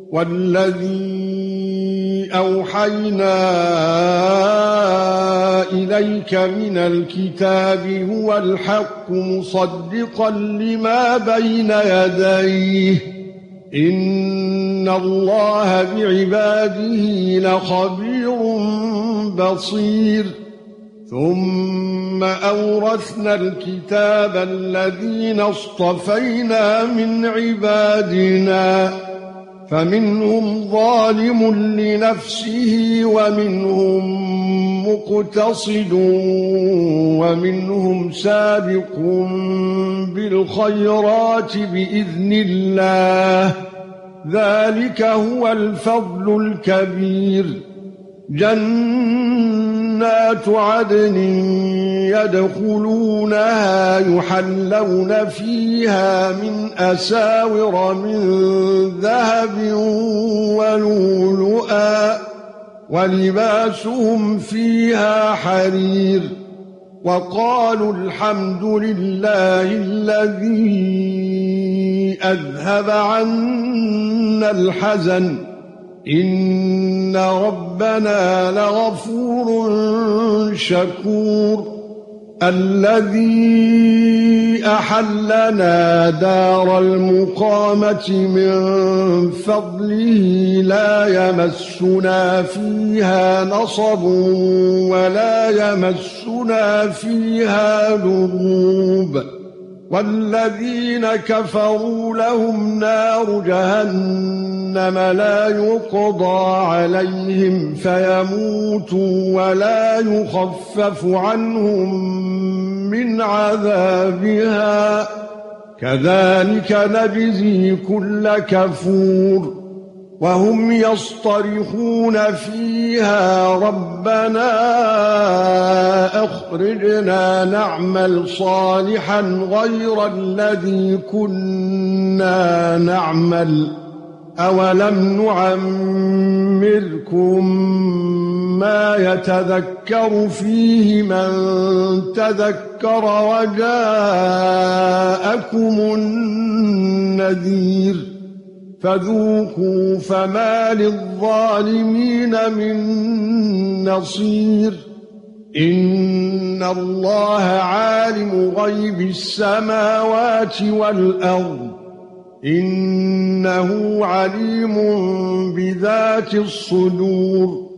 وَالَّذِي أَوْحَيْنَا إِلَيْكَ مِنَ الْكِتَابِ هُوَ الْحَقُّ مُصَدِّقًا لِمَا بَيْنَ يَدَيْهِ إِنَّ اللَّهَ بِعِبَادِهِ لَخَبِيرٌ بَصِيرٌ ثُمَّ أَوْرَثْنَا الْكِتَابَ الَّذِينَ اصْطَفَيْنَا مِنْ عِبَادِنَا فَمِنْهُمْ ظَالِمٌ لِنَفْسِهِ وَمِنْهُمْ مُقْتَصِدٌ وَمِنْهُمْ سَابِقٌ بِالْخَيْرَاتِ بِإِذْنِ اللَّهِ ذَلِكَ هُوَ الْفَضْلُ الْكَبِيرُ جَنَّاتُ عَدْنٍ يَدْخُلُونَهَا يُحَلَّوْنَ فِيهَا مِنْ أَسَاوِرَ مِنْ ذَهَبٍ وَلُؤْلُؤًا وَلِبَاسُهُمْ فِيهَا حَرِيرٌ وَقَالُوا الْحَمْدُ لِلَّهِ الَّذِي أَذْهَبَ عَنَّا الْحَزَنَ إِنَّ رَبَّنَا لَغَفُورٌ شَكُورٌ الَّذِي أَحَلَّنَا دَارَ الْمُقَامَةِ مِنْ فَضْلِهِ لَا يَمَسُّنَا فِيهَا نَصَبٌ وَلَا يَمَسُّنَا فِيهَا لُغُوبٌ وَالَّذِينَ كَفَرُوا لَهُمْ نَارُ جَهَنَّمَ لَا يُقْضَى عَلَيْهِمْ فَيَمُوتُوا وَلَا يُخَفَّفُ عَنْهُمْ مِنْ عَذَابِهَا كَذَلِكَ نَجْزِي كُلَّ كَفُورٍ وَهُمْ يَصْطَرِخُونَ فِيهَا رَبَّنَا أَخْرِجْنَا نَعْمَلْ صَالِحًا غَيْرَ الَّذِي كُنَّا نَعْمَلُ أَوَلَمْ نُعَمِّرْكُم مَّا يَتَذَكَّرُ فِيهِ مَن تَذَكَّرَ وَجَاءَكُمُ النَّذِيرُ فَذُوقُوا فَمَا لِلظَّالِمِينَ مِن نَّصِيرٍ إِنَّ اللَّهَ عَالِمُ غَيْبِ السَّمَاوَاتِ وَالْأَرْضِ إِنَّهُ عَلِيمٌ بِذَاتِ الصُّدُورِ